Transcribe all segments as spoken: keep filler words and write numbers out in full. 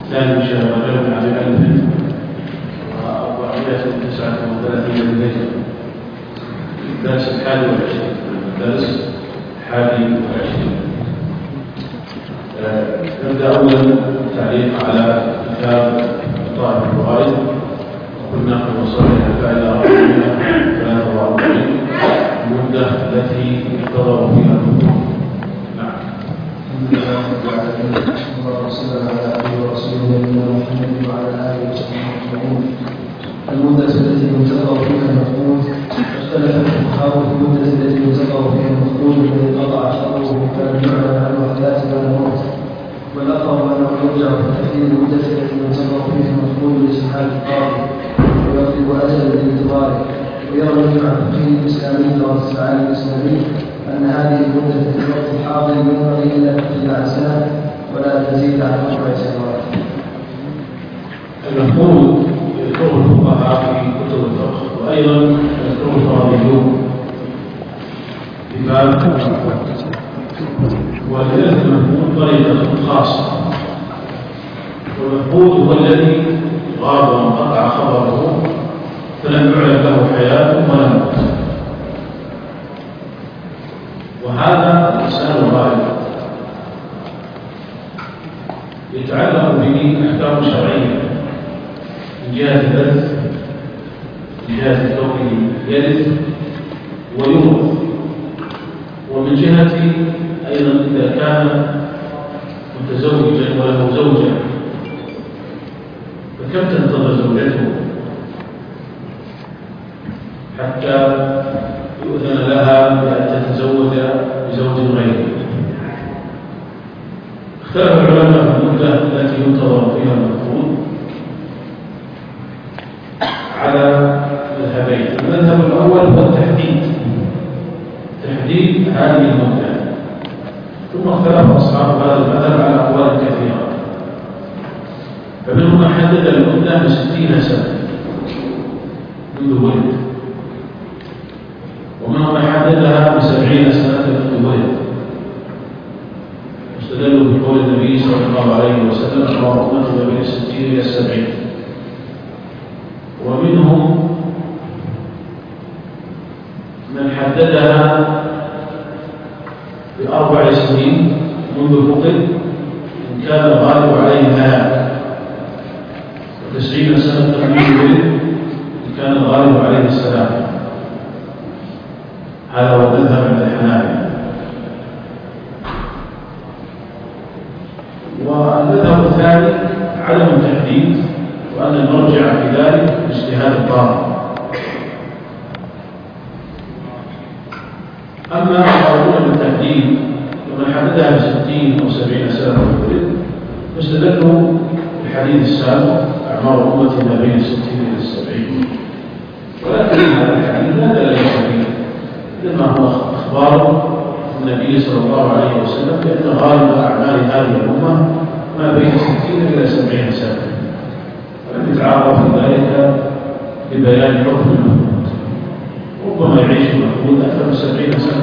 ثاني شهر رجب عام ألف وأربعمائة وتسعة وثلاثين للهجرة. الدرس الحادي والعشرين الدرس الحادي والعشرين. نبدأ أولا تعليق على كتاب طائف الفوائد. وقلنا قد وصلنا إلى أربعمائة وثلاثة وأربعين المدة التي انتظروا فيها الحكم. نعم. الحمد لله رب العالمين، اللهم صل على عبده ورسوله نبينا محمد وعلى اله وصحبه اجمعين. المدة التي ينتظر فيها المفقود، اختلف الفقهاء في المدة التي ينتظر فيها المفقود الذي قطع شره كان يعلم عنه حياة بعد الموت، والاقرب انه يرجع في تحديد المدة التي ينتظر فيها المفقود لصحة القاضي ويطلب اجل الانتظار. ويرى الجمع الفقهي الاسلامي ورئيس العالم الاسلامي أن هذه المدة في الوقت الحاضر ينبغي أن لا تزيد عن سنة ولا تزيد عن أربع سنوات. المفروض يذكره الفقهاء في كتب الفقه، وأيضا يذكره الفاضلون في باب ولذلك المفروض طريقة خاصة. والمفروض هو الذي غاب وانقطع خبره فلم يعلم له حياة ولا موت، وهذا الإنسان غالب يتعلق به أحكام شرعية من جهة الإرث، من جهة كونه يرث ويورث، ومن جهة أيضا إذا كان متزوجا وله زوجة فكم تنتظر زوجته حتى يؤذن لها بأن تتزوج بزوج غيره. اختلف العلماء في المدة التي ينتظر فيها المفقود على مذهبين. المذهب الأول هو التحديد، تحديد هذه المدة، ثم اختلف أصحاب هذا المذهب على أقوال كثيرة، فمنهم من حدد المدة بستين سنة منذ ولد، ومنهم من حددها بسبعين سنة منذ ولد، واستدلوا بقول النبي صلى الله عليه وسلم أمر أمته بين الستين إلى السبعين. ومنهم من حددها بأربع سنين منذ فقد إن كان الغالب عليه الهلاك، وتسعين سنة منذ ولد إن كان الغالب عليه السلام. هذا هو المذهب عند الحنابلة. والمذهب الثاني عدم التحديد، وأن المرجع في ذلك اجتهاد القاضي. أما قولون بالتحديد ومن حددها بستين أو سبعين سنة فاستدلوا بالحديث السابق أعمار أمتي ما بين الستين إلى السبعين، ولكن هذا الحديث لا دليل عليه، إنما هو أخبار النبي صلى الله عليه وسلم بأن غالب أعمال هذه الأمة ما بين ستين إلى سبعين سنة، ولم يتعرض في ذلك لبيان حكم المفقود. ربما يعيش المفقود أكثر من سبعين سنة.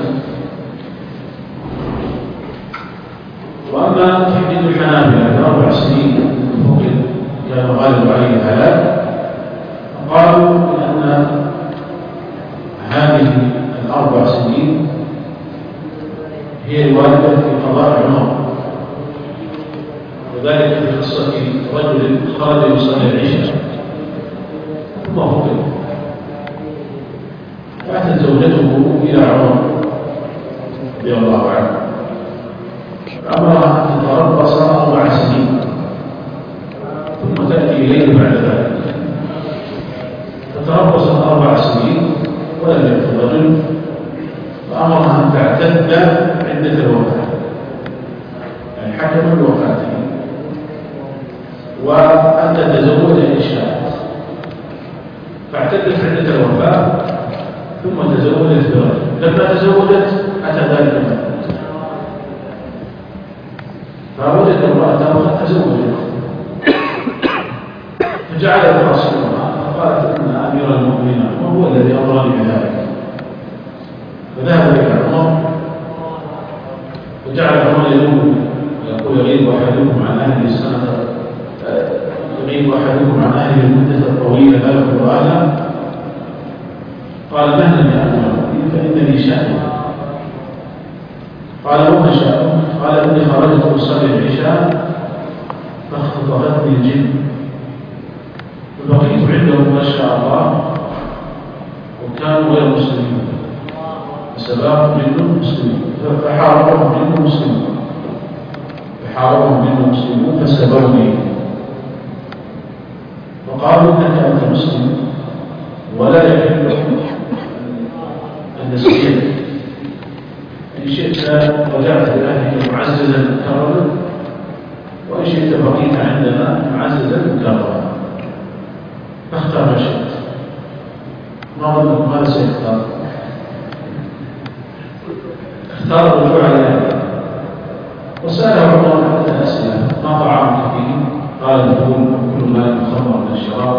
وأما تحديد الحنابلة بأربع سنين فقد كان غالب عليه الهلاك، فقالوا بأن هذه الأربع سنين هي الواردة في قضاء عمر، وذلك في قصة رجل خرج يصلي العشاء ثم فقد، فأتت زوجته إلى عمر رضي الله عنه فأمرها أن تتربص أربع سنين ثم تأتي إليه بعد ذلك. فتربصت أربع سنين ولم يأتي الرجل، فأمرها أن تعتد عدة الوفاة، يعني حكم الوفاة، وأن تتزوج إن شاءت. فاعتدت عدة الوفاة ثم تزوجت برجل. لما تزوجت أتى ذلك الموت، فوجد امرأته وقد تزوجت، فجعلت رسولها فقالت إن أمير المؤمنين وهو الذي أمرني بذلك. فذهب إلى عمر وجعل عمر يلوم ويقول يغيب أحدكم عن أهل السنة يغيب أحدكم عن أهله المدة الطويلة لا يخبر أهله؟ قال مهلا يا أبا فإنني شأن. قال وما شأن؟ قال إني خرجت أصلي العشاء فاختطفتني الجن فبقيت عندهم ما شاء الله وكانوا غير مسلمين فسباهم منهم مسلمون فحاربهم منهم مسلمون فحاربهم منهم مسلمون فسبوني فقالوا إنك أنت مسلم ولا يحل أن نسير إن شئت رجعت لأهلك معززا مكرما وإن شئت بقيت عندنا معززا مكرما فاختار ما شئت. ما ظنك ماذا سيختار؟ اختار الرجوع إلى أهله وسأله عمر حتى أسئلة ما طعامك فيه؟ قال الفول وكل ما يخمر من الشراب.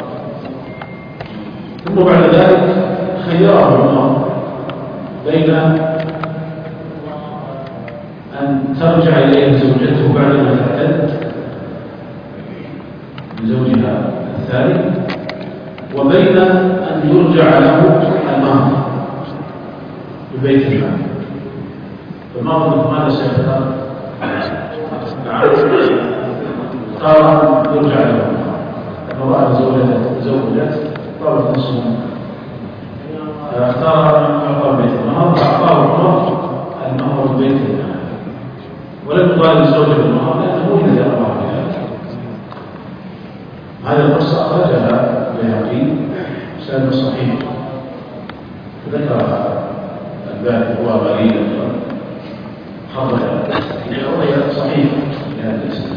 ثم بعد ذلك خيره عمر بين أن ترجع إليه زوجته بعدما تعتد لزوجها الثاني وبين أن يرجع له المهر ببيت المال. فما ظنك ماذا سيختار؟ اختار أن يرجع له أنه رأى زوجته زوجته طلبت نصف اختار أن يعطى بيت المهر فأعطاه عمر المهر ببيت المال ولم يطالب الزوجة بالمهر لأنه الذي أرضى بذلك. هذه القصة أخرجها البيهقي سند صحيح ذكرها الباهقي هو غريب خرجها وهي صحيحة لهذا الاسم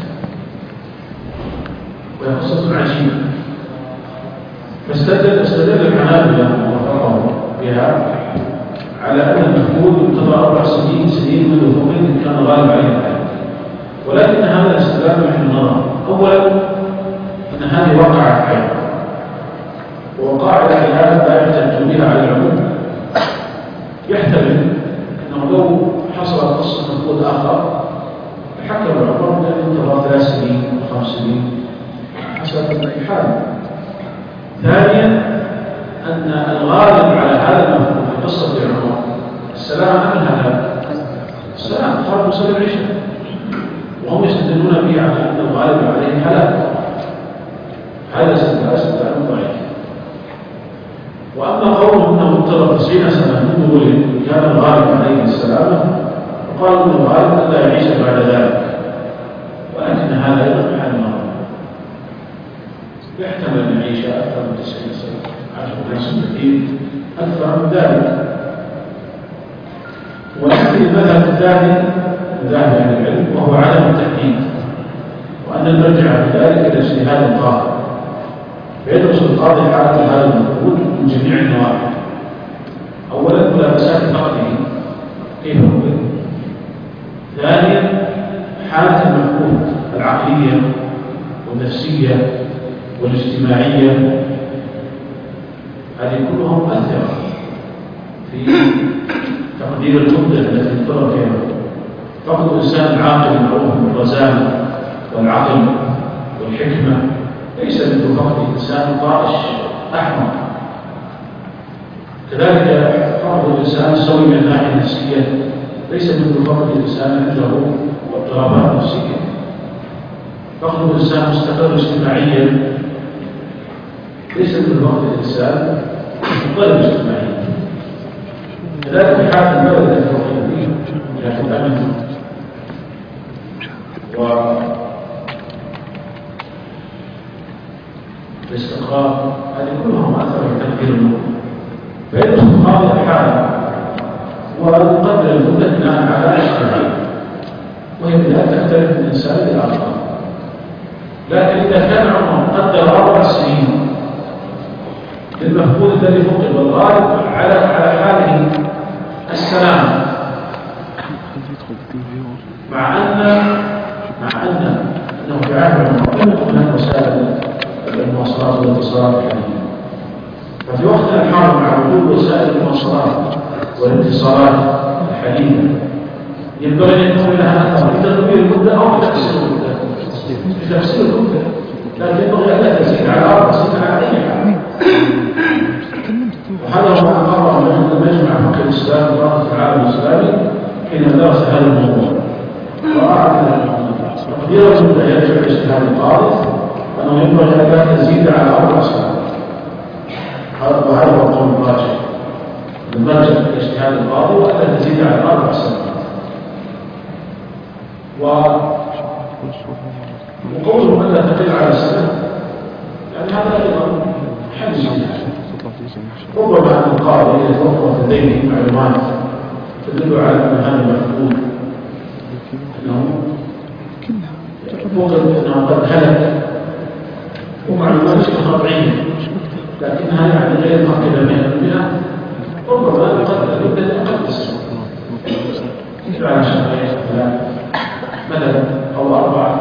وهي قصة عجيبة. فاستدل استدل الحنابلة ووفقهم بها على أن المفقود يقتضى أربع سنين سنين من الفقود كان غالب عليه الحياة. ولكن هذا الاستدلال من النظر. أولا أن هذه وقعت حياة ووقع الحياة لا يحتج بها على العموم. يحتمل أنه لو حصلت قصة مفقود آخر حكم العمر بأن يقتضى ثلاث سنين وخمس سنين حسب الحال. ثانيا أن الغالب على هذا المفهوم في قصة عمر السلام من هذا السلام خرج مسلم العشاء وهم يستدلون به على أن الغالب عليه هلاك. هذا استدلال ضعيف. وأما قوله أنه اضطر تسعين سنة منذ ولد كان الغالب عليه السلامة فقالوا أن الغالب أن لا يعيش بعد ذلك ولكن هذا أيضا محل نظر. يحتمل أن يعيش أكثر من تسعين سنة عشر خمسين كثير أكثر من ذلك. ولكن المذهب الثاني مذاهب أهل العلم وهو عدم التحديد وأن المرجع في ذلك إلى اجتهاد القاضي فيدرس القاضي حالة هذا المفقود من جميع النواحي. أولا ملابسات فقده كيف هو؟ ثانيا حالة المفقود العقلية والنفسية والاجتماعية هذه كلها مؤثرة في تقدير المدة التي اضطر فيها. فقد الإنسان العاقل المعروف بالرزانة والعقل والحكمة ليس مثل فقد الإنسان طائش أحمر. كذلك فقد الإنسان سوي من الناحية النفسية ليس مثل فقد الإنسان عنده اضطرابات نفسية. فقد الإنسان مستقر اجتماعيا ليس مثل فقد الإنسان مضطرب اجتماعيا. كذلك في حالة البلد التي وقع فيه لكن الأمن والاستقرار هذه كلها مؤثرة في تقدير المدة. فيدرس القاضي الحالة ويقدر المدة بناء على الاجتهاد وهي بدأت تختلف من إنسان إلى آخر. لكن إذا كان عمر قدر أربع سنين للمفقود الذي فقد والغالب على على حاله السلام مع أن مع أن أنه في عهد عمر لم يكن هناك وسائل المواصلات والاتصالات الحديثة. ففي وقتنا الحاضر مع وجود وسائل المواصلات والاتصالات الحديثة ينبغي أن يكون لها أثر في تدبير المدة أو في تفسير المدة في تفسير المدة. لكن يرجو أن يرجع الاجتهاد القاضي أنه ينبغي أن تزيد على أربع سنوات. وهذا هو القول الراجح، المرجع الاجتهاد القاضي وأن تزيد على أربع سنوات. وقوله أن لا تقل على سنة يعني هذا أيضا حل اجتهاد. ربما أن القاضي يتوفر لديه معلومات تدل على أن هذا مفقود، أنه فقد أنه قد هلك، ومعلومات قطعية لكنها يعني غير مؤكدة مئة بالمئة. ربما يقدر يبدأ أقل السنة على شهرين ثلاثة مثلا أو أربعة.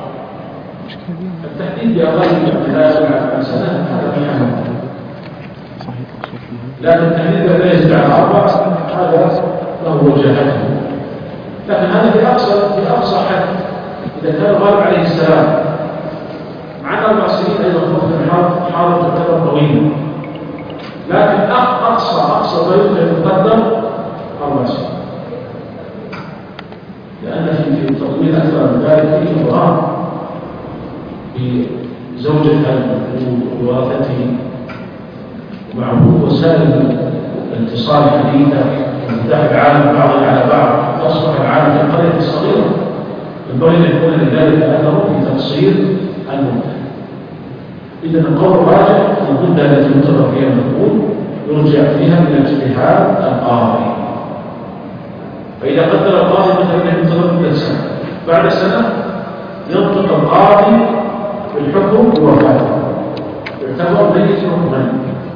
التحديد بأقل من ثلاثة عن سنة هذا في حال، لكن التحديد لا يزيد على أربعة هذا له وجهته. لكن هذا في أقصى في أقصى حد إذا كان الغالب عليه السلام مع أربع سنين أيضا وقت حاضر تعتبر طويلة، لكن أقصى أقصى ما يمكن يقدم أربع سنين، لأن في تطويل أكثر من ذلك فيه إضرار بزوجة المفقود وورثته ومعه وسائل الاتصال الحديثة وانفتاح العالم بعضها على بعض، أصبح العالم في القرية الصغيرة، ينبغي أن يكون لذلك أثر في تقصير المدة. إذا القول الراجح أن المدة التي ينتظر فيها المفقود يرجع فيها من اجتهاد القاضي. فإذا قدر القاضي مثلا أنه ينتظر مدة سنة، بعد سنة ينطق القاضي بالحكم بوفاته، يعتبر ميت حكما،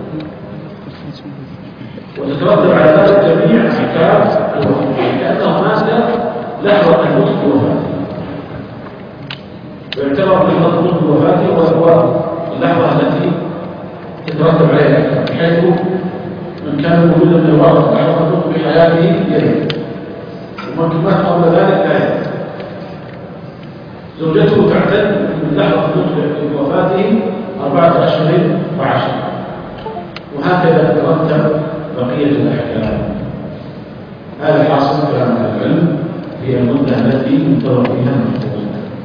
وتترتب على ذلك جميع أحكام الوفاة لأنه مات لحظة الموت بوفاته، ويعتبر لحظة الموت بوفاته وهو اللحظة التي تترتب عليها الأحكام، بحيث من كان موجودا من الوارث لحظة الموت بحياته يرث، ومن مات قبل ذلك لا يرث. زوجته تعتد من لحظة الموت بوفاته أربعة أشهر وعشرة، وهكذا تترتب بقية الأحكام. هذا حاصل كلام العلم في المدة التي ينتظر فيها المفقود.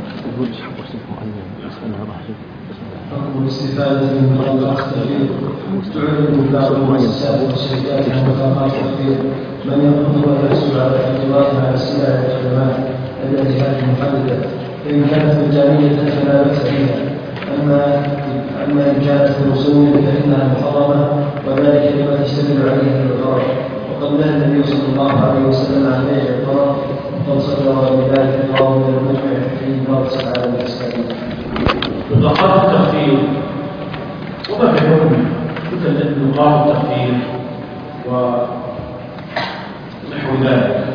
حكم الاستفادة من قبل التخفيض تعلن بعض المؤسسات والشركات وثائق التخفيض من يقوم ويحصل على اعتراض على السلع والخدمات التي جهات محددة، فإن كانت مجانية فلا بأس بها، أما أما إن كانت برسوم فإنها محرمة، وذلك لما تشتمل عليه من الضرر. وقد نهى النبي صلى الله عليه وسلم عن بيع الضرر، وقد صدر بذلك الله من المجمع في مرسل على الإسلام. نقاط التخفيض وما في حكمه مثل نقاط التخفيض ونحو ذلك.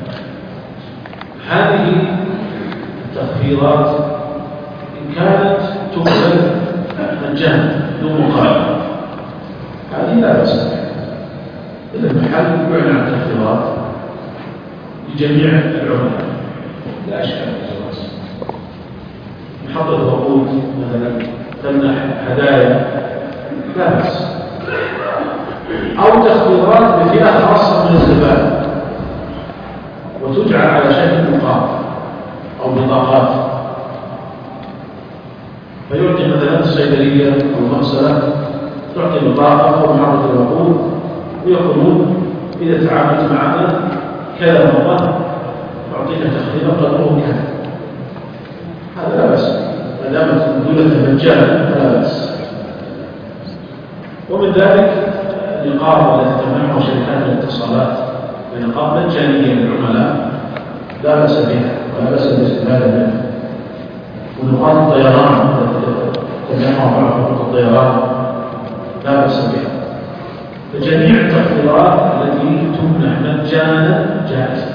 هذه التخفيضات إن كانت تقبل مجانا دون مقابل هذه لا بأس بها، إذا المحل يعلن عن التخفيضات لجميع العملاء لا أشكال في الجواز. محطة وقود مثلا تمنح هدايا لا بأس، أو تخفيضات بفئة خاصة من الزبائن وتجعل على شكل مقابل أو بطاقات، فيعطي مثلا الصيدلية أو المغسلة تعطي بطاقة أو محطة الوقود ويقولون إذا تعاملت معنا كذا مرة أعطيك تخفيضا قدره كذا. هذا لا بأس ما دامت الدولة مجانا فلا بأس. ومن ذلك النقاط التي تمنحها شركات الاتصالات بنقاط مجانية للعملاء لا بأس بها ولا بأس بالاستفادة منها. ونقاط الطيران التي تمنحها بعض خطوط الطيران لا بأس بها. فجميع التخفيضات التي تمنح مجانا جائزة.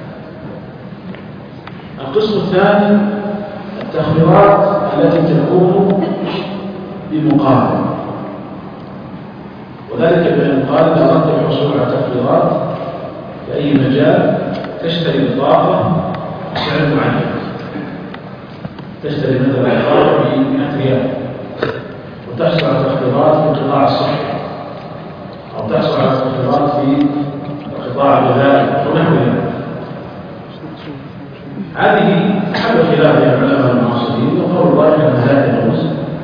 القسم الثاني التخفيضات التي تكون بمقابل، وذلك بأن قال إذا أردت الحصول على تخفيضات في أي مجال تشتري بطاقة بسعر معين، تشتري مثلا بطاقة بمئة ريال وتحصل على تخفيضات في القطاع الصحي، أو تحصل على تخفيضات في القطاع الغذائي ونحو ذلك. هذه محل خلاف بين العلماء المعاصرين، وقول الراجح أنها لا تجوز،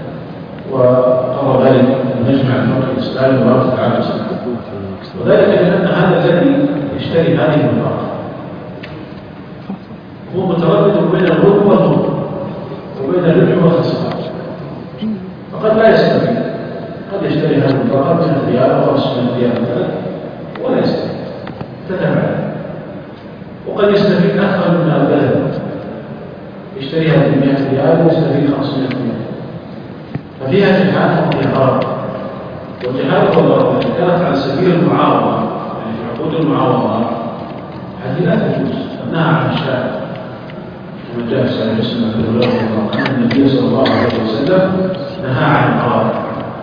وقرر ذلك المجمع الفقهي الإسلامي ورابطة العالم الإسلامي، وذلك لأن هذا الذي يشتري هذه البطاقة هو متردد بين الربح والضر وبين الربح والخسارة، فقد لا يستفيد، قد يشتري هذه البطاقة مئة ريال أو خمسمائة ريال مثلا ولا يستفيد تتبع، وقد يستفيد أكثر من الذهب، يشتريها ب مئة ريال ويستفيد خمسمائة ريال، ففيها جهات وفيها ضرر. والجهات والضرر التي كانت على سبيل المعاوضة، يعني في عقود المعاوضة، هذه لا تجوز، أنها عن الشارع كما جاء في صحيح مسلم أن النبي صلى الله عليه وسلم نهى عن القرار،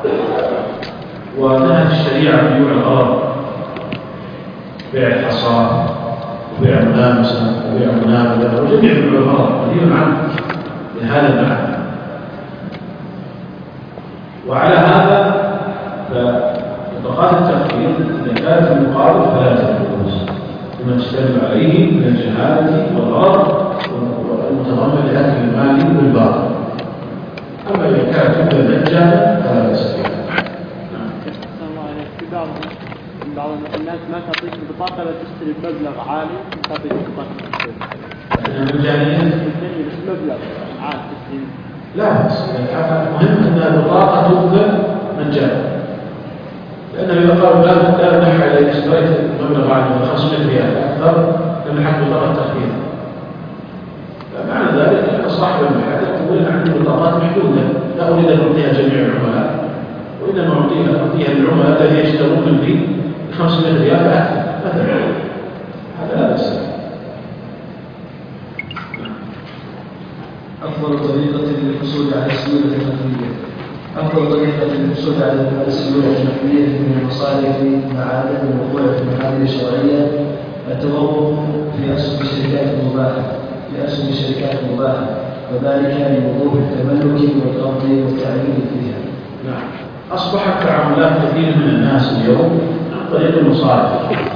ونهت الشريعة بيوع الغرر، بيع الحصى وبيع الملامسة وبيع المنابذة وجميع بيوع الغرر نهي عنه لهذا المعنى. وعلى هذا فبطاقات التخفيض إذا كانت المقابل فلا تجوز لما تشتمل عليه من الجهالة والغرر والمتضمن لأكل المال بالباطل. أما إذا كانت تبدأ مجانا فلا بأس بها. في بعض الناس ما تعطيك البطاقة لا تشتري بمبلغ عالي، تعطيك البطاقة تشتري مجانية بس مبلغ عالي تشتري. لا بس المهم أن البطاقة تبدأ مجانا، لأنه إذا قالوا لا لا نحن إذا اشتريت مبلغ عالي من خمسمائة ريال أكثر لنحن بطاقة تخفيض، فمعنى ذلك أن صاحب المحل يقول عندي بطاقات محدودة لا أريد أن أعطيها جميع العملاء، وإنما أعطيها أعطيها للعملاء الذين يشترون مني ب خمسمائة ريال أكثر مثلا، هذا لا بأس. أفضل طريقة للحصول على السيولة النقدية أفضل طريقة للحصول على السيولة النقدية من المصارف مع عدم الوقوع في المحاذير الشرعية التوقف في أسهم الشركات المباحة في أسهم الشركات المباحة وذلك لوقوف التملك والقبض والتعيين فيها. نعم، أصبحت تعاملات كثير من الناس اليوم عن طريق المصارف،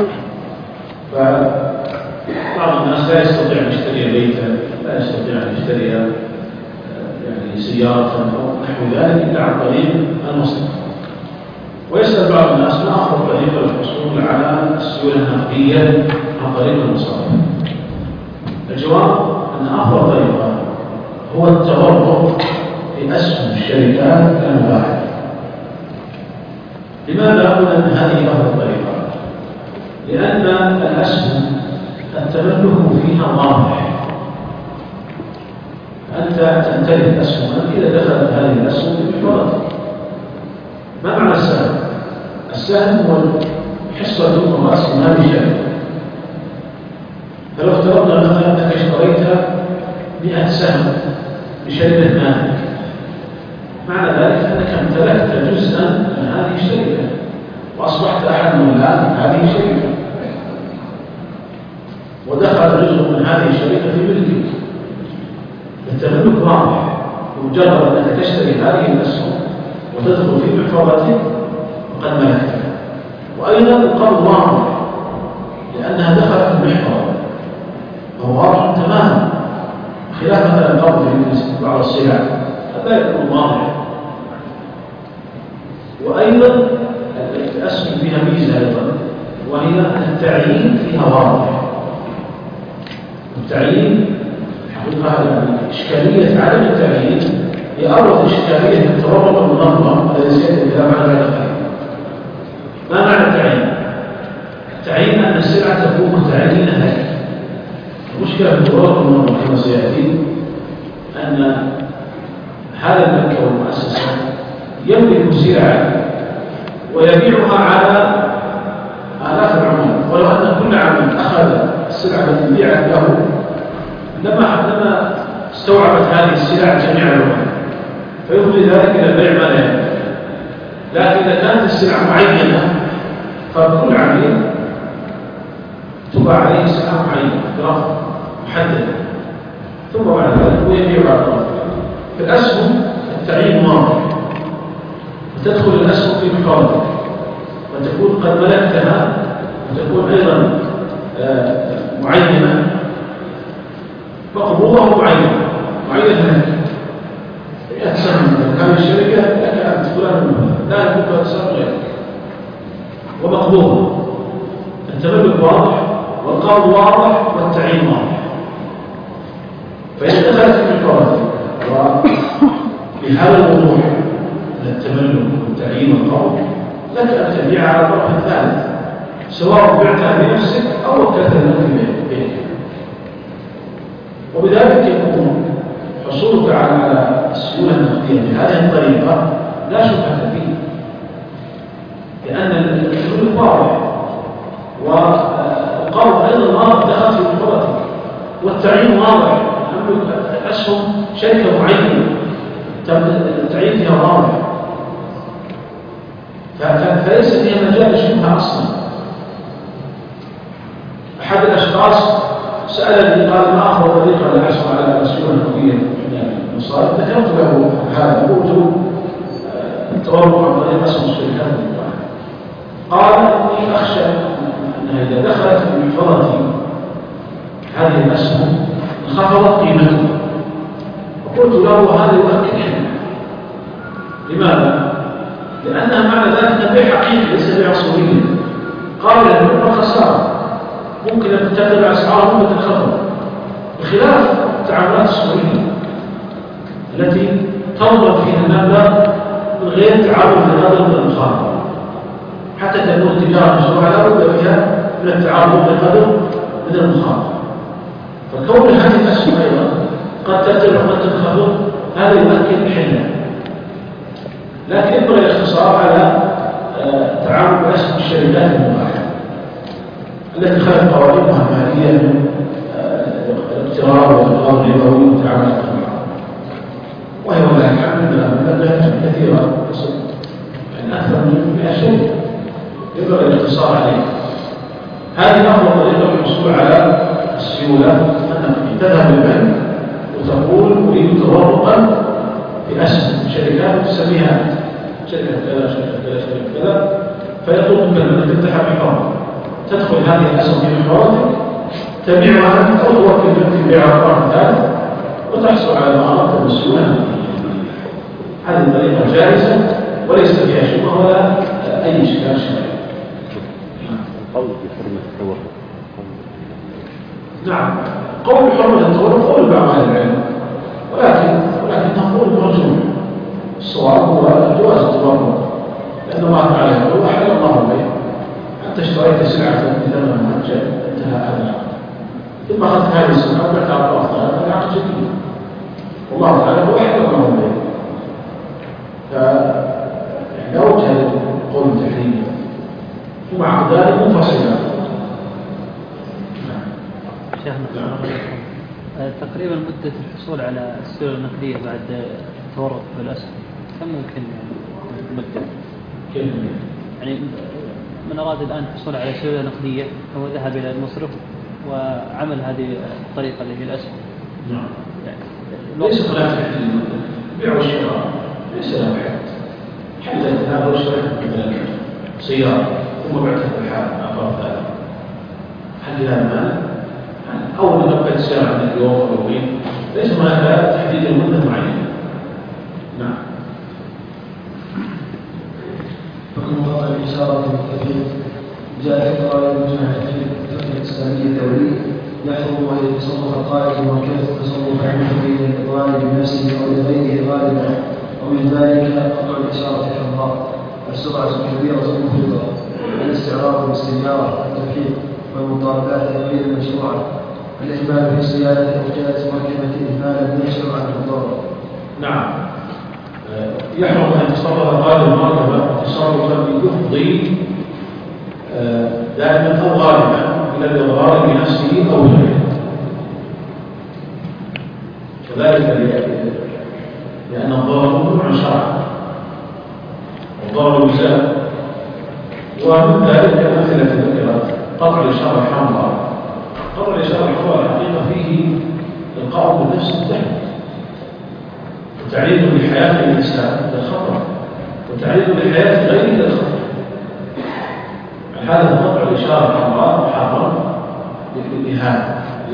فبعض الناس لا يستطيع أن يشتري بيتا، لا يستطيع أن يشتري يعني سيارة أو نحو ذلك إلا عن طريق المصرف، ويسأل بعض الناس ما أفضل طريقة للحصول على السيولة النقدية عن طريق المصارف. الجواب أن أفضل طريقة هو التورط في أسهم الشركات المباحة. لماذا أقول أن هذه أفضل طريقة؟ لأن الأسهم التملك فيها واضح، أنت تمتلك أسهما إذا دخلت هذه الأسهم في محفظتك. ما معنى السهم؟ السهم هو حصة من رأس مال الشركة، فلو افترضنا مثلا أنك اشتريت مئة سهم بشركة مالك، معنى ذلك أنك امتلكت جزءا من هذه الشركة وأصبحت أحد ملاك هذه الشركة، ودخل جزء من هذه الشركة في ملكك. التملك واضح، بمجرد أنك تشتري هذه الأسهم وتدخل في محفظتك وقد ملكتها. وأيضا القبض واضح لأنها دخلت في المحفظة، فهو واضح تماما، خلاف مثلا القبض في بعض السلع هذا يكون واضح. وأيضا الأسهم فيها ميزة أيضا، وهي التعيين فيها واضح. التعيين حقيقة يعني إشكالية عدم التعيين هي أبرز إشكالية في التورط المنظم الذي سيأتي الكلام عنه بعد قليل. ما معنى التعيين؟ التعيين أن السلعة تكون متعينة لك. المشكلة في التورط المنظم كما سيأتي أن هذا البنك أو المؤسسة يملك سلعة ويبيعها على آلاف العملاء، ولو أن كل عامل أخذ السلعة التي بيعت له لما لما استوعبت هذه السلع جميع العملاء، فيفضي ذلك إلى البيع ما لا يملك. لكن إذا كانت السلعة معينة فكل عميل تباع عليه سلعة معينة برقم محدد، ثم بعد ذلك هو يبيع على الأرض. في الأسهم التعيين واضح، وتدخل الأسهم في محفظتك وتكون قد ملكتها، وتكون أيضا معينة، مقبوضة معينة معينة لك أتسمى هذه الشركة لك أنت فلان لا يمكن أتسمى غيرك ومقبوضة التملك واضح والقبض واضح والتعيين واضح فإذا دخلت في الفوائد وبهذا الوضوح التملك والتعيين والقبض لك أن تبيع على الطرف الثالث سواء بعتها بنفسك أو وكلت الملك بيدك وبذلك يكون حصولك على السيولة النقدية بهذه الطريقة لا شبهة فيه لأن التملك واضح والقبض أيضا واضح دخل في محفظتك والتعيين واضح أسهم شركة معينة التعيين فيها واضح فليس فيها مجال للشبهة أصلا. أحد الأشخاص سألني قال ما أفضل طريقة للحصول على السيولة النقدية المصارف ذكرت له هذا قلت التورق عن طريق أسهم الشركات قال إني أخشى أنها إذا دخلت في محفظتي هذه الأسهم انخفضت قيمتها وقلت له هذا يؤكد حمل. لماذا؟ لأنها معنى ذلك بيع حقيقي ليس بيع صوري قال لأنه خسارة ممكن أن تتبع أسعار ممكن تنخفض بخلاف التعاملات الصورية التي تنظر فيها المبلغ من غير تعامل لهذا المخاطر حتى تكون التجارة مشروعة لا بد فيها من التعامل بهذا من المخاطر. فكون هذه الأسهم أيضا قد ترتفع وقد تنخفض هذا يؤكد حلها لكن ينبغي الاختصار على تعامل بأسهم الشركات المباحة التي خلت قوانينها المالية من الاقتراض والإقراض الربوي والتعامل الطبيعي وهي والله الحمد لله مبلغات كثيرة تصل يعني أكثر من مئة شركة ينبغي الاختصار عليه. هذه أفضل طريقة للحصول على السيولة أنك تذهب للبنك وتقول أريد تورقا بأسهم شركات تسميها شركة كذا شركة كذا شركة كذا فيطلب منك أن تفتح محفظة تدخل هذه الأسهم في محفظتك تبيعها أو توكل في بيع الطرف الثالث وتحصل على ما أردت بالسيولة. هذه الطريقة جائزة وليس فيها شبهة ولا أي إشكال شرعي. قول بحرمة التورق نعم قول بحرمة التورق قول بعض أهل العلم ولكن ولكن نقول مرجوح الصواب هو جواز التورق لأن الله تعالى يقول وحل الله البيع أنت اشتريت سلعة بثمن مهجة انتهى هذا العقد ثم أخذت هذه السلعة وبعت على الطرف الثالث هذا عقد جديد والله تعالى هو حل الله البيع فلا وجه لقول التحريم هما عقدان منفصلان. شيخنا تقريبا مدة الحصول على السيولة النقدية بعد التورق بالأسهم كم ممكن مدة؟ يعني من أراد الآن الحصول على سيولة نقدية هو ذهب إلى المصرف وعمل هذه الطريقة اللي هي الأسهم. نعم. يعني ليس هناك حد بيع والشراء ليس له حد حتى هذا واشتريت مثلا سيارة ثم بعتها بالحال أقرب ذلك هل هذا مال؟ أول ما نبقى السيارة عندك يوم أو يومين ليس هناك تحديد المدة معينة. نعم. حكم خطأ الإشارة بالكثير جاء في قرائن المجمع الفقه الإسلامي الدولي يحرم أن يتصرف القائد وكيف تصرف عنه بين الإضلال بنفسه أو لغيره غالبا ومن ذلك قطع الإشارة في الحمراء السرعة الكبيرة المفرطة الاستعراض بالسيارة التفحيط والمطالبات غير المشروعة الإهمال في السيادة أو جالس مركبة إهمالا يشرع عن الضرر. نعم يحرم أن يتصرف قائد المركبة تصرفا يفضي دائما أو غالبا إلى الإضرار بنفسه أو غيره كذلك لأن الضرر ممنوع شرعا والضرر يزال ومن ذلك الأمثلة التي ذكرت قطع الإشارة الحمراء. قطع الإشارة الحمراء الحقيقة فيه القاء بالنفس التحت وتعريض لحياة الإنسان للخطر وتعريض لحياة غيره للخطر. هذا قطع الإشارة الحمراء محرم للإهانة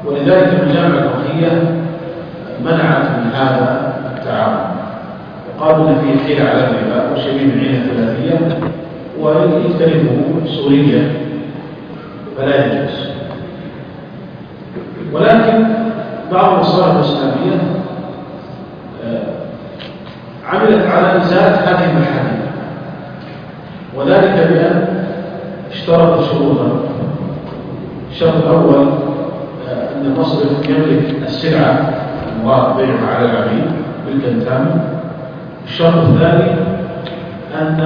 ولذلك المجامع الفقهية منعت من هذا التعامل، وقالوا ان فيه حيل على الربا وشبيه من عين الثلاثية ويجتنبه سوريا فلا يجوز. ولكن بعض المصالح الإسلامية عملت على إزالة هذه المحاذير، وذلك بأن اشترط شروطا. الشرط الأول أن المصرف يملك السلعة المراد بيعها على العميل ملكا تاما. الشرط الثاني أن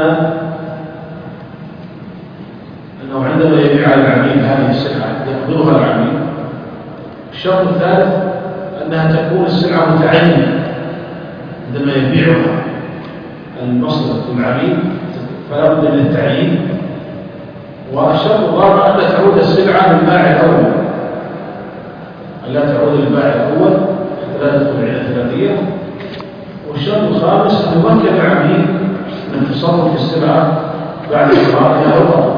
أنه عندما يبيع على العميل هذه السلعة يقبضها العميل. الشرط الثالث أنها تكون السلعة متعينة عندما يبيعها المصرف للعميل فلا بد من التعيين. والشرط الرابع أن لا تعود السلعة للبائع الأول، أن لا تعود للبائع الأول حتى لا تدخل عين الثلاثية. والشرط الخامس أن يمكن العميل من التصرف في السلعة بعد شرائها أو قبض.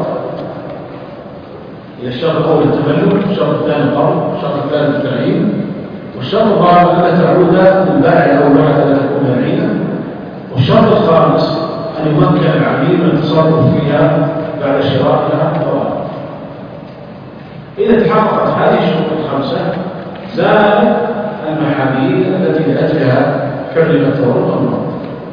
إلى الشرط الأول التملك، الشرط الثاني القبض، الشرط الثالث التعيين، والشرط الرابع أن لا تعود للبائع الأول حتى لا تكون العينة. والشرط الخامس أن يمكن العميل من التصرف فيها بعد شرائها أو قبض. إذا تحققت هذه الشروط الخمسة زال المحاذير التي لأجلها حرم التورط والنقد.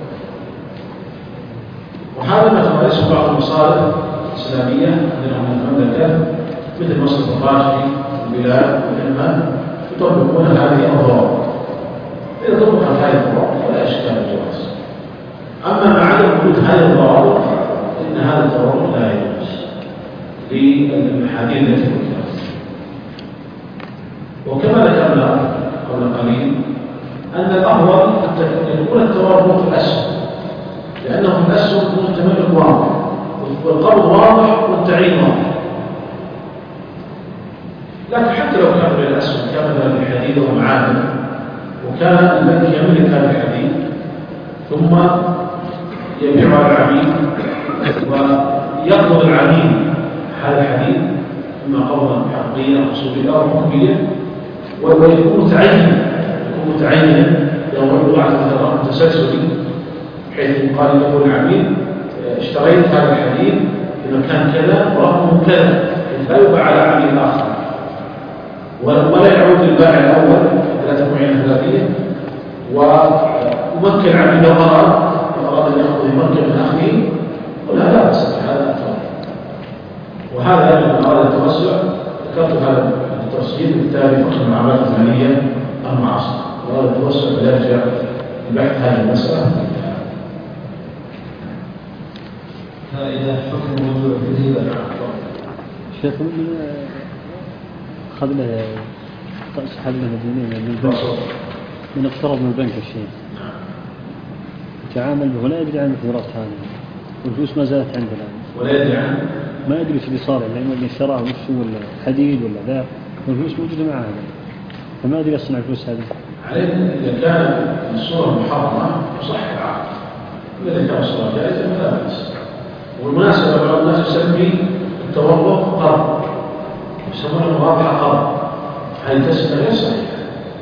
وهذا ما تمارسه بعض المصالح الإسلامية عندنا من المملكة مثل مصرف الراشدي والبلاد والعلمان يطبقون هذه الضوابط. إذا طبقت هذه الضوابط فلا إشكال الجواز. أما مع عدم وجود هذه الضوابط فإن هذا التورط لا يجوز للمحاذير التي ذكرت. وكما ذكرنا قبل قليل أن الأفضل أن يكون التورط في الأسهم، لأنه في الأسهم يكون التملك واضح والقبض واضح والتعيين واضح. لكن حتى لو كان بين الأسهم كان مثلا الحديد ومعادن وكان البنك يملك هذا الحديد ثم يبيع على العميل ويقبض العميل هذا الحديد إما قبضا حقيقيا أو أصوليا أو حكميا ويكون متعينا يكون متعينا لو وضعت مثلا تسلسلي حيث يقال له العميل اشتريت هذا الحديد في مكان كذا ورقمه كذا لا يباع على عميل آخر ولا يعود للبائع الأول لا تكون عين ثلاثية. وممكن العميل لو أراد أراد أن يأخذ يمكن من أخيه ولا لا بأس بهذا التوسع. وهذا من أراد التوسع ذكرت هذا التوسيع بالتالي فقط المعاملات المالية المعاصرة وأراد التوسع بلا يرجع لبحث هذه المسألة. فإذا حكم الرجوع في الهبة شيخ من أخذ له سحب له مدينين من البنك من اقترض من البنك الشيء تعامل به ولا يدري عن القدرات هذه والفلوس ما زالت عنده الآن ولا يدري عنه ما يدري ايش اللي صار لأنه اللي اشتراه وش ولا حديد ولا لا والفلوس موجودة معه فما أدري يصنع الفلوس هذه. عليه إذا كان الصورة محرمة صح العقد، إذا كان الصورة جائزة فلا بأس. والمناسبة بعض الناس يسمي التورط قرض يسمونه مرابحة قرض، هذه تسمى غير صحيحة.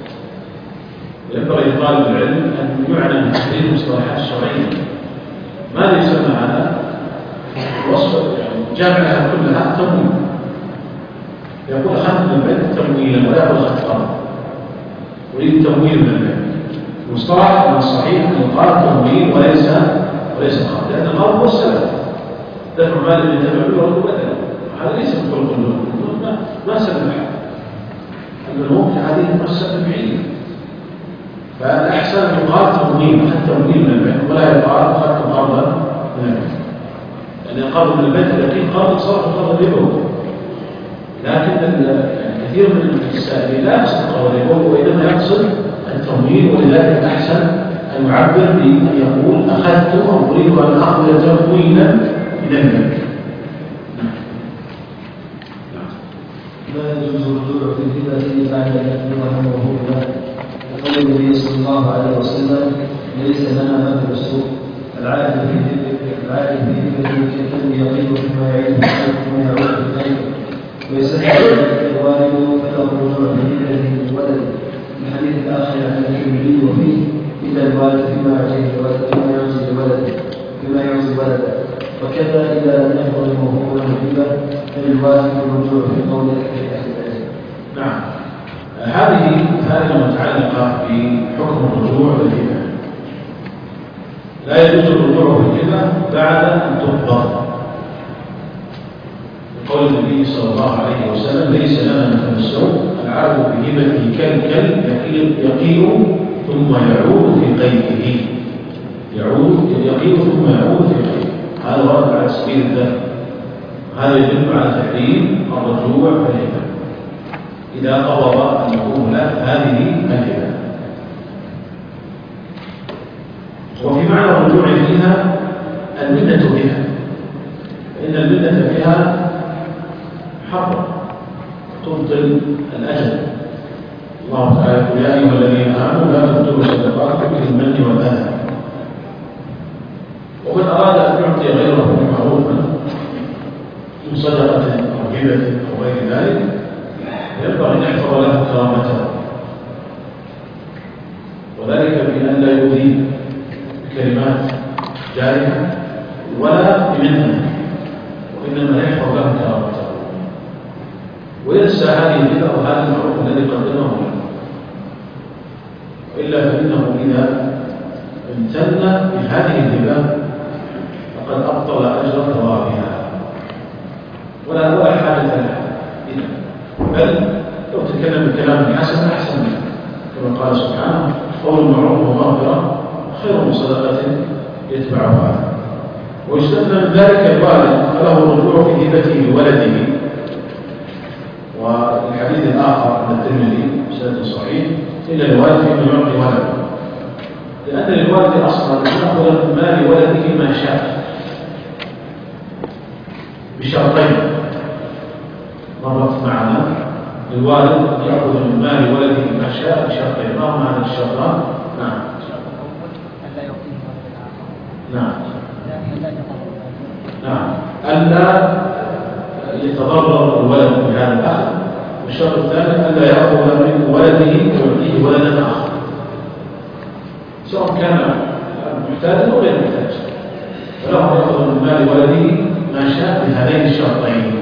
ينبغي لطالب العلم أن يعنى بتحديد المصطلحات الشرعية. ماذا يسمى هذا؟ وصف يعني جامعها كلها تمويل. يقول أخذت من البنك تمويلا ولا يقول أخذت قرض. أريد تمويل من البنك. المصطلح من الصحيح أن يقال تمويل وليس وليس قرض، لأن القرض هو السبب. دفع مال من تبعه ورد بدله. هذا ليس من خلق النور، ما ما سبب حد. البنوك هذه مؤسسة بعيدة. فالأحسن أن يقال تمويل، أخذت تمويل من البنك ولا يقال أخذت قرضا من البنك. لأن القرض من البنك اليقين قرض صرف قرض ربوي. لكن يعني كثير من السائلين لا يقصد القرض الربوي وإنما يقصد التمويل، ولذلك الأحسن أن يعبر بأن يقول أخذت أو أريد أن أخذ تمويلا من البنك. لا يجوز الرجوع في الهبة بعد أن يكون موهوبا لقول النبي صلى الله عليه وسلم ليس لنا مثل السوء العائد في العائد في هبته كالذي يقيم فيما يعيد ثم يعود بالخير ويسهل الوالد فله الرجوع بهبته من ولده من حديث الآخر عن الترمذي وفيه إلا الوالد فيما يعطيه الولد فيما يعطي لولده فيما يعطي ولده وكذا إذا لم يحضر الموهوب له الهبة فللوالد الرجوع في قول أكثر أهل العلم. نعم. هذه مسائل متعلقة بحكم الرجوع بالهبة. لا يجوز الرجوع بالهبة بعد أن تقبض. قول النبي صلى الله عليه وسلم: ليس لنا مثل السوء العبد بهبته كالكلب يقيء ثم يعود في قيده. يعود يقيء ثم يعود في قيده. هذا ورد على سبيل الذم. هذا يدل على تحريم الرجوع بالهبة إذا قبض الموهوب له هذه الهبة. وفي معنى الرجوع فيها المنة بها، فإن المنة بها حرم تبطل الأجل. الله تعالى يقول: يا أيها الذين آمنوا لا تبطلوا صدقاتكم بالمن والأذى. ومن أراد أن يعطي غيره معروفا من صدقة أو هبة أو غير ذلك ينبغي أن يحفظ له كرامته، وذلك بأن لا يؤذي بكلمات جارحة ولا بمنه، وإنما يحفظ له كرامته وينسى هذه الهبة وهذا المعروف الذي قدمه له. وإلا فإنه إذا امتن بهذه الهبة فقد أبطل أجر ثوابها ولا ولا حاجة لها، بل لو تكلم بكلام حسن أحسن منه، كما قال سبحانه: قول معروف ومغفرة خير من صدقة يتبعها. ويستثنى من ذلك الوالد فله الرجوع في هبته لولده. والحديث الآخر عن الترمذي بسند صحيح: إلا الوالد فيما يعطي ولده، لأن للوالد أصلا يأخذ من مال ولده ما شاء بشرطين مرت معنا. الوالد يأخذ من مال ولده ما شاء بشرطين. ما هما هذا الشرطان؟ نعم. نعم. نعم. ألا يتضرر الولد بهذا الأخذ، والشرط الثاني ألا يأخذ من ولده ويعطيه ولدا آخر، سواء كان محتاجا أو غير محتاج، فله يأخذ من مال ولده ما شاء بهذين الشرطين.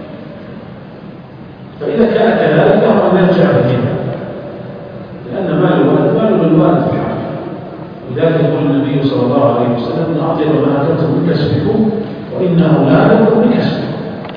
فإذا كان كذلك له أن يرجع بهما، لأن مال الولد مال للوالد في حقه. لذلك يقول النبي صلى الله عليه وسلم: إن أطيب ما أكلتم من كسبكم وإن أولادكم من كسبكم.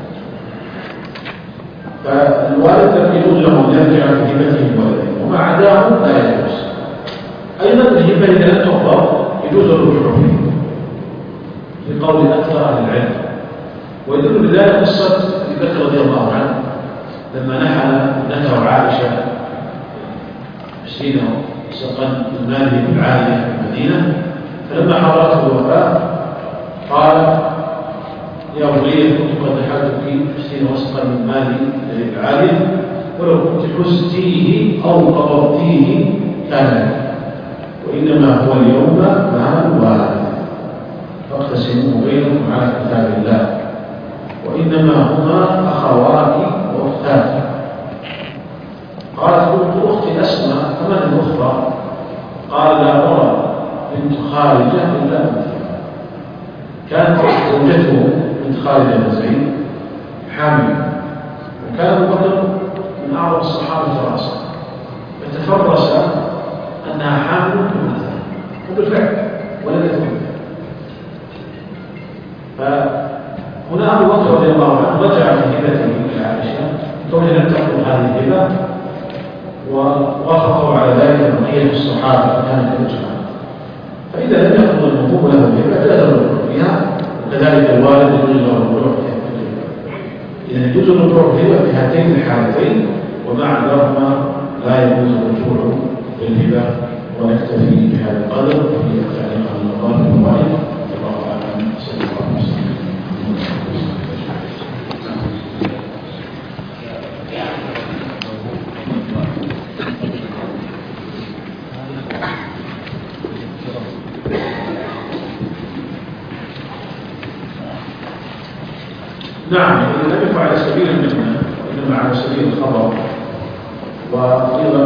فالوالد لم يجوز له أن يرجع بهبته لولده، وما عداه لا يجوز. أيضا الهبة إذا لم تقبض يجوز الرجوع فيه لقول أكثر أهل العلم. ويدل بذلك قصة أبي بكر رضي الله عنه لما نحل ابنته عائشة مسكينة سقا من ماله بالعالية في المدينة، فلما حضرته الوفاة قال: يا بني كنت قد نحلتك مسكينة وسقا من مالي بالعالية، ولو كنت حزتيه أو قبضتيه كان، وإنما هو اليوم مال والد فاقتسموه بينكم على كتاب الله، وإنما هما أخواتي وأختاتي. قالت: قلت أختي أسماء فمن الأخرى؟ قال: لا أرى بنت خارجة إلا أنثى. كانت زوجته بنت خارجة بن زيد حامل، وكان أبو بكر من أعظم الصحابة رأسا، فتفرس أنها حامل بأنثى، وبالفعل ولدت أنثى. فهنا أبو بكر رضي الله عنه رجع في هبته إلى عائشة كونها لم تأخذ هذه الهبة، ووافقوا على ذلك بقية الصحابة كانت الإجماع. فإذا لم يأخذ الموهوب له الهبة جاز الرجوع فيها، وكذلك الوالد يجوز له الرجوع فيها. إذا يجوز الرجوع فيها في هاتين الحالتين، ومع ذلك لا يجوز الرجوع في الهبة. ونكتفي بهذا القدر وفي التعليق عن الله الفوائد. الله أعلم. صلى الله عليه وسلم. نعم، إذا لم يكن على سبيل المنة إنما على سبيل الخبر، وأيضا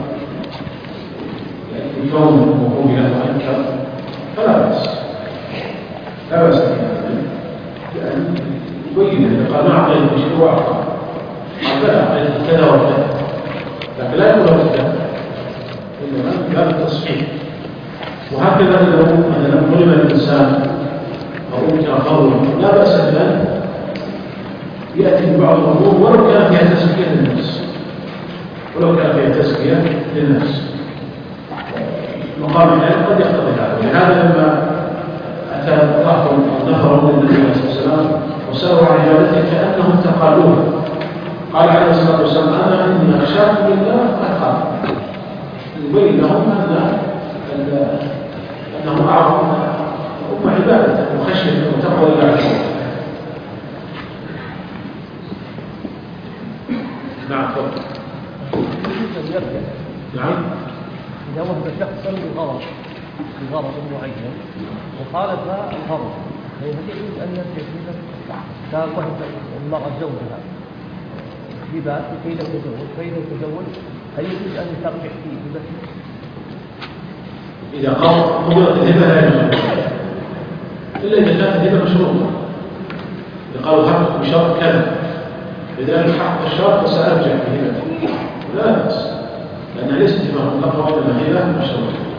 بكون وقوع له أنكر فلا بأس، لا بأس يعني يبين إذا قال ما أعطيت مشروع قال لا أعطيت كذا وكذا، لكن لا يقول كذا، إنما من باب التصحيح. وهكذا لو مثلا ظلم الإنسان أو أنكر قوله لا بأس بأن يأتي ببعض الأمور ولو كان فيها تزكية للنفس، ولو كان فيها تزكية للنفس مقام العلم قد يقتضي هذا. ولهذا لما أتى رهط أو نفر من النبي عليه الصلاة والسلام وسألوا عن عبادته كأنهم تقالوها، قال عليه الصلاة والسلام أنا إني أخشاكم بالله أتقاكم، يبين لهم أن أنه أعظم أم عبادة وخشية وتقوى الله عز وجل. نعم تفضل. نعم. إذا وهب شخصا بغرض بغرض معين وخالف الغرض، هل يجوز أن يرجع فيه؟ كوهب المرأة زوجها هبة كي لا تزوج، فإذا تزوج هل يجوز أن ترجع فيه هبته؟ إذا قال مجرد الهبة لا يجوز إلا إذا كانت الهبة مشروطة، إذا قالوا حق بشرط كذا، إذا حق الشرط فسأرجع بهبته لا بأس، لأنها ليست هبة مطلقة وإنما هبة مشروطة.